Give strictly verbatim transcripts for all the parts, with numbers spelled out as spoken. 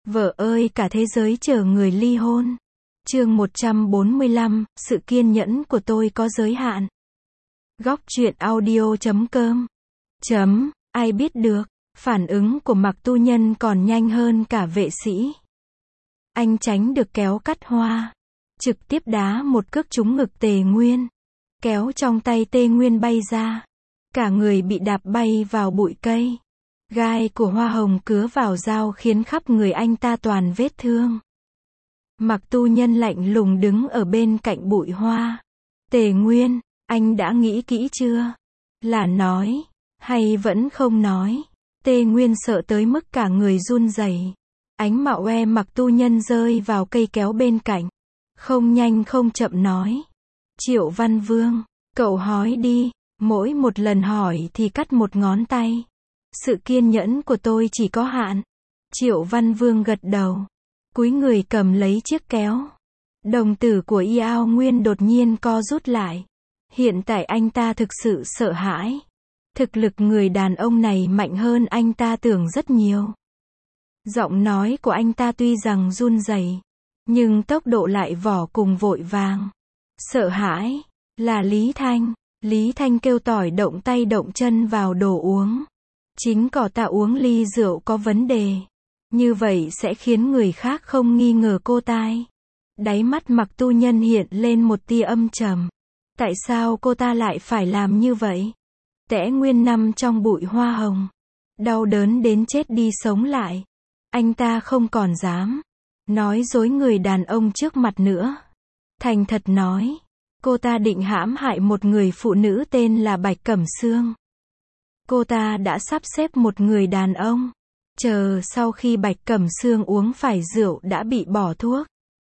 Vợ ơi, cả thế giới chờ người ly hôn. Chương một trăm bốn mươi lăm, sự kiên nhẫn của tôi có giới hạn. Góc truyện audio chấm com. Chấm, ai biết được, phản ứng của Mạc Tu Nhân còn nhanh hơn cả vệ sĩ. Anh tránh được kéo cắt hoa, trực tiếp đá một cước trúng ngực Tề Nguyên. Kéo trong tay Tề Nguyên bay ra. Cả người bị đạp bay vào bụi cây. Gai của hoa hồng cứa vào dao khiến khắp người anh ta toàn vết thương. Mạc Tu Nhân lạnh lùng đứng ở bên cạnh bụi hoa. Tề Nguyên, anh đã nghĩ kỹ chưa? Là nói, hay vẫn không nói? Tề Nguyên sợ tới mức cả người run rẩy. Ánh mạo oe Mạc Tu Nhân rơi vào cây kéo bên cạnh. Không nhanh không chậm nói. Triệu Văn Vương, cậu hỏi đi, mỗi một lần hỏi thì cắt một ngón tay. Sự kiên nhẫn của tôi chỉ có hạn. Triệu Văn Vương gật đầu. Cúi người cầm lấy chiếc kéo. Đồng tử của Yao Nguyên đột nhiên co rút lại. Hiện tại anh ta thực sự sợ hãi. Thực lực người đàn ông này mạnh hơn anh ta tưởng rất nhiều. Giọng nói của anh ta tuy rằng run rẩy, nhưng tốc độ lại vỏ cùng vội vàng. Sợ hãi, là Lý Thanh. Lý Thanh kêu tỏi động tay động chân vào đồ uống. Chính cỏ tạ uống ly rượu có vấn đề. Như vậy sẽ khiến người khác không nghi ngờ cô tai. Đáy mắt Mạc Tu Nhân hiện lên một tia âm trầm. Tại sao cô ta lại phải làm như vậy? Tẽ Nguyên nằm trong bụi hoa hồng. Đau đớn đến chết đi sống lại. Anh ta không còn dám nói dối người đàn ông trước mặt nữa. Thành thật nói, cô ta định hãm hại một người phụ nữ tên là Bạch Cẩm Sương. Cô ta đã sắp xếp một người đàn ông. Chờ sau khi Bạch Cẩm Sương uống phải rượu đã bị bỏ thuốc.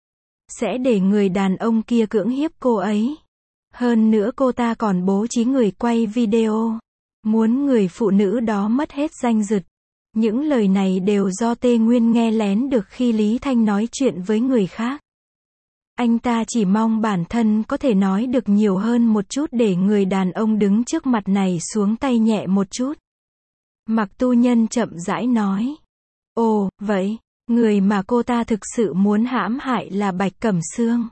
Sẽ để người đàn ông kia cưỡng hiếp cô ấy. Hơn nữa cô ta còn bố trí người quay video. Muốn người phụ nữ đó mất hết danh dự. Những lời này đều do Tề Nguyên nghe lén được khi Lý Thanh nói chuyện với người khác. Anh ta chỉ mong bản thân có thể nói được nhiều hơn một chút để người đàn ông đứng trước mặt này xuống tay nhẹ một chút. Mạc Tu Nhân chậm rãi nói. Ồ, vậy, người mà cô ta thực sự muốn hãm hại là Bạch Cẩm Sương.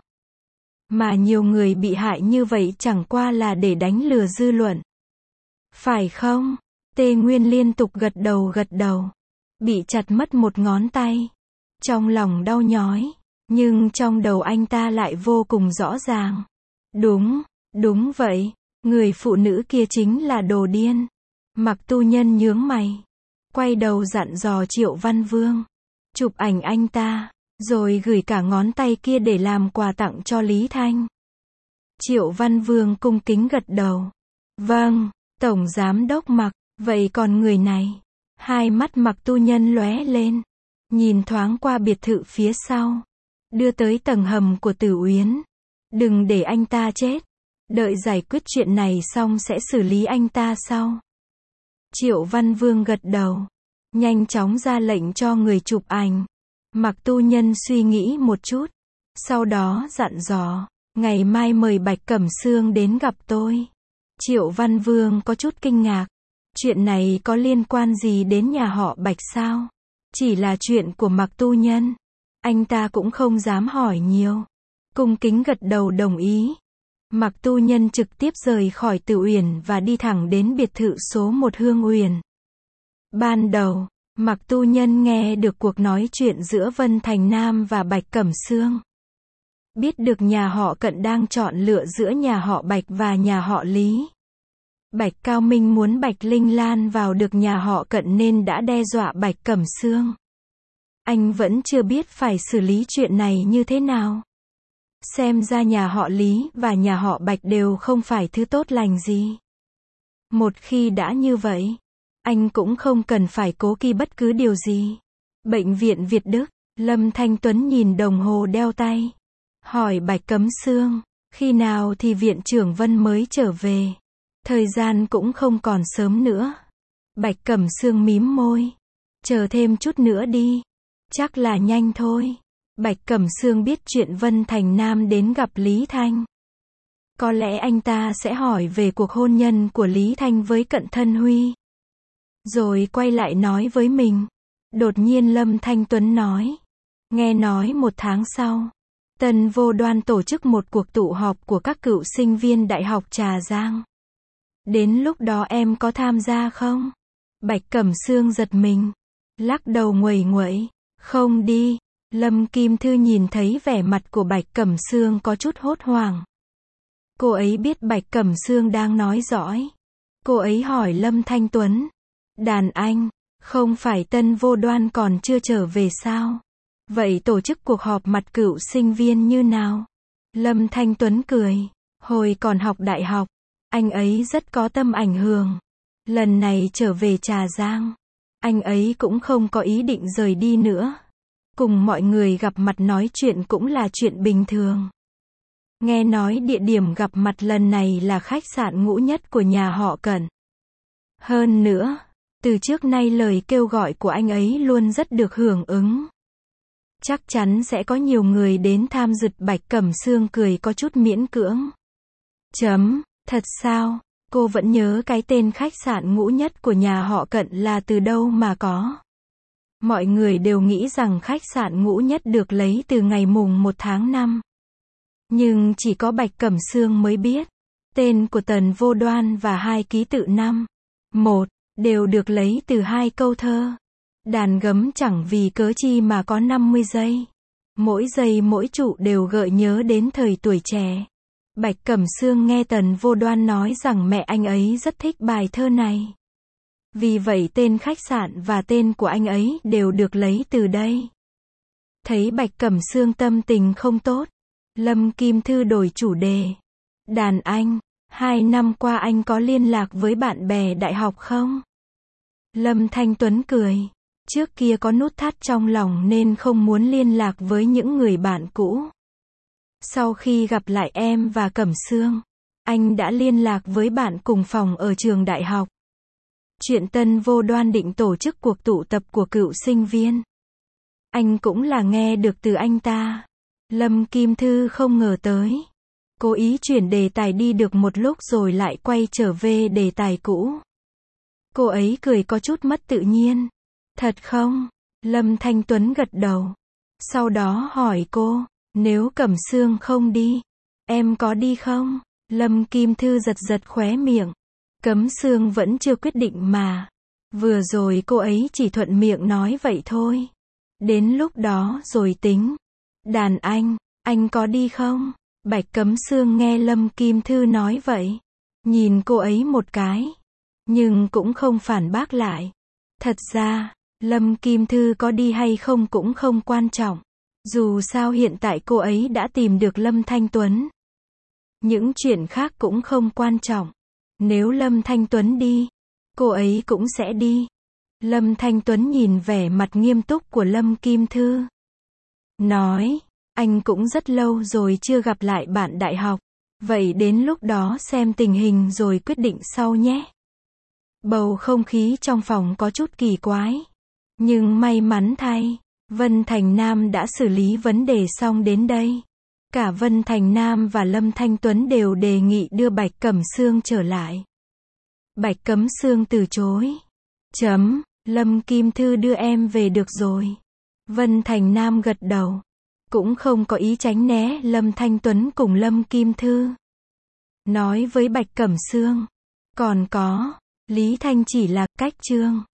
Mà nhiều người bị hại như vậy chẳng qua là để đánh lừa dư luận. Phải không? Tề Nguyên liên tục gật đầu gật đầu. Bị chặt mất một ngón tay. Trong lòng đau nhói. Nhưng trong đầu anh ta lại vô cùng rõ ràng. Đúng, đúng vậy. Người phụ nữ kia chính là đồ điên. Mạc Tu Nhân nhướng mày. Quay đầu dặn dò Triệu Văn Vương. Chụp ảnh anh ta. Rồi gửi cả ngón tay kia để làm quà tặng cho Lý Thanh. Triệu Văn Vương cung kính gật đầu. Vâng, Tổng Giám Đốc Mạc. Vậy còn người này? Hai mắt Mạc Tu Nhân lóe lên. Nhìn thoáng qua biệt thự phía sau. Đưa tới tầng hầm của Tử Uyên. Đừng để anh ta chết. Đợi giải quyết chuyện này xong sẽ xử lý anh ta sau. Triệu Văn Vương gật đầu. Nhanh chóng ra lệnh cho người chụp ảnh. Mạc Tu Nhân suy nghĩ một chút. Sau đó dặn dò. Ngày mai mời Bạch Cẩm Sương đến gặp tôi. Triệu Văn Vương có chút kinh ngạc. Chuyện này có liên quan gì đến nhà họ Bạch sao? Chỉ là chuyện của Mạc Tu Nhân. Anh ta cũng không dám hỏi nhiều. Cung kính gật đầu đồng ý. Mạc Tu Nhân trực tiếp rời khỏi Tử Uyển và đi thẳng đến biệt thự số một Hương Uyển. Ban đầu, Mạc Tu Nhân nghe được cuộc nói chuyện giữa Vân Thành Nam và Bạch Cẩm Sương. Biết được nhà họ Cận đang chọn lựa giữa nhà họ Bạch và nhà họ Lý. Bạch Cao Minh muốn Bạch Linh Lan vào được nhà họ Cận nên đã đe dọa Bạch Cẩm Sương. Anh vẫn chưa biết phải xử lý chuyện này như thế nào. Xem ra nhà họ Lý và nhà họ Bạch đều không phải thứ tốt lành gì. Một khi đã như vậy, anh cũng không cần phải cố kỵ bất cứ điều gì. Bệnh viện Việt Đức, Lâm Thanh Tuấn nhìn đồng hồ đeo tay. Hỏi Bạch Cẩm Sương, khi nào thì viện trưởng Vân mới trở về? Thời gian cũng không còn sớm nữa. Bạch Cẩm Sương mím môi. Chờ thêm chút nữa đi. Chắc là nhanh thôi. Bạch Cẩm Sương biết chuyện Vân Thành Nam đến gặp Lý Thanh. Có lẽ anh ta sẽ hỏi về cuộc hôn nhân của Lý Thanh với Cận Thân Huy. Rồi quay lại nói với mình. Đột nhiên Lâm Thanh Tuấn nói. Nghe nói một tháng sau, Tân Vô Đoan tổ chức một cuộc tụ họp của các cựu sinh viên Đại học Trà Giang. Đến lúc đó em có tham gia không? Bạch Cẩm Sương giật mình, lắc đầu nguẩy nguẩy. Không đi. Lâm Kim Thư nhìn thấy vẻ mặt của Bạch Cẩm Sương có chút hốt hoảng. Cô ấy biết Bạch Cẩm Sương đang nói dõi. Cô ấy hỏi Lâm Thanh Tuấn. Đàn anh, không phải Tân Vô Đoan còn chưa trở về sao? Vậy tổ chức cuộc họp mặt cựu sinh viên như nào? Lâm Thanh Tuấn cười. Hồi còn học đại học, anh ấy rất có tâm ảnh hưởng. Lần này trở về Trà Giang, anh ấy cũng không có ý định rời đi nữa. Cùng mọi người gặp mặt nói chuyện cũng là chuyện bình thường. Nghe nói địa điểm gặp mặt lần này là khách sạn Ngũ Nhất của nhà họ Cẩn. Hơn nữa, từ trước nay lời kêu gọi của anh ấy luôn rất được hưởng ứng. Chắc chắn sẽ có nhiều người đến tham dự. Bạch Cẩm Sương cười có chút miễn cưỡng. Chấm, thật sao? Cô vẫn nhớ cái tên khách sạn Ngũ Nhất của nhà họ Cận là từ đâu mà có. Mọi người đều nghĩ rằng khách sạn Ngũ Nhất được lấy từ ngày mùng một tháng năm. Nhưng chỉ có Bạch Cẩm Sương mới biết. Tên của Tần Vô Đoan và hai ký tự năm, một, đều được lấy từ hai câu thơ. Đàn gấm chẳng vì cớ chi mà có năm mươi giây. Mỗi giây mỗi trụ đều gợi nhớ đến thời tuổi trẻ. Bạch Cẩm Sương nghe Tần Vô Đoan nói rằng mẹ anh ấy rất thích bài thơ này. Vì vậy tên khách sạn và tên của anh ấy đều được lấy từ đây. Thấy Bạch Cẩm Sương tâm tình không tốt, Lâm Kim Thư đổi chủ đề. Đàn anh, hai năm qua anh có liên lạc với bạn bè đại học không? Lâm Thanh Tuấn cười. Trước kia có nút thắt trong lòng nên không muốn liên lạc với những người bạn cũ. Sau khi gặp lại em và Cẩm Sương, anh đã liên lạc với bạn cùng phòng ở trường đại học. Chuyện Tân Vô Đoan định tổ chức cuộc tụ tập của cựu sinh viên, anh cũng là nghe được từ anh ta. Lâm Kim Thư không ngờ tới. Cố ý chuyển đề tài đi được một lúc rồi lại quay trở về đề tài cũ. Cô ấy cười có chút mất tự nhiên. Thật không? Lâm Thanh Tuấn gật đầu. Sau đó hỏi cô, nếu Cẩm Sương không đi, em có đi không? Lâm Kim Thư giật giật khóe miệng. Cẩm Sương vẫn chưa quyết định mà. Vừa rồi cô ấy chỉ thuận miệng nói vậy thôi. Đến lúc đó rồi tính. Đàn anh, anh có đi không? Bạch Cẩm Sương nghe Lâm Kim Thư nói vậy, nhìn cô ấy một cái, nhưng cũng không phản bác lại. Thật ra, Lâm Kim Thư có đi hay không cũng không quan trọng. Dù sao hiện tại cô ấy đã tìm được Lâm Thanh Tuấn. Những chuyện khác cũng không quan trọng. Nếu Lâm Thanh Tuấn đi, cô ấy cũng sẽ đi. Lâm Thanh Tuấn nhìn vẻ mặt nghiêm túc của Lâm Kim Thư, nói, anh cũng rất lâu rồi chưa gặp lại bạn đại học. Vậy đến lúc đó xem tình hình rồi quyết định sau nhé. Bầu không khí trong phòng có chút kỳ quái. Nhưng may mắn thay, Vân Thành Nam đã xử lý vấn đề xong đến đây. Cả Vân Thành Nam và Lâm Thanh Tuấn đều đề nghị đưa Bạch Cẩm Sương trở lại. Bạch Cẩm Sương từ chối. Chấm, Lâm Kim Thư đưa em về được rồi. Vân Thành Nam gật đầu. Cũng không có ý tránh né Lâm Thanh Tuấn cùng Lâm Kim Thư. Nói với Bạch Cẩm Sương. Còn có, Lý Thanh chỉ là cách chương.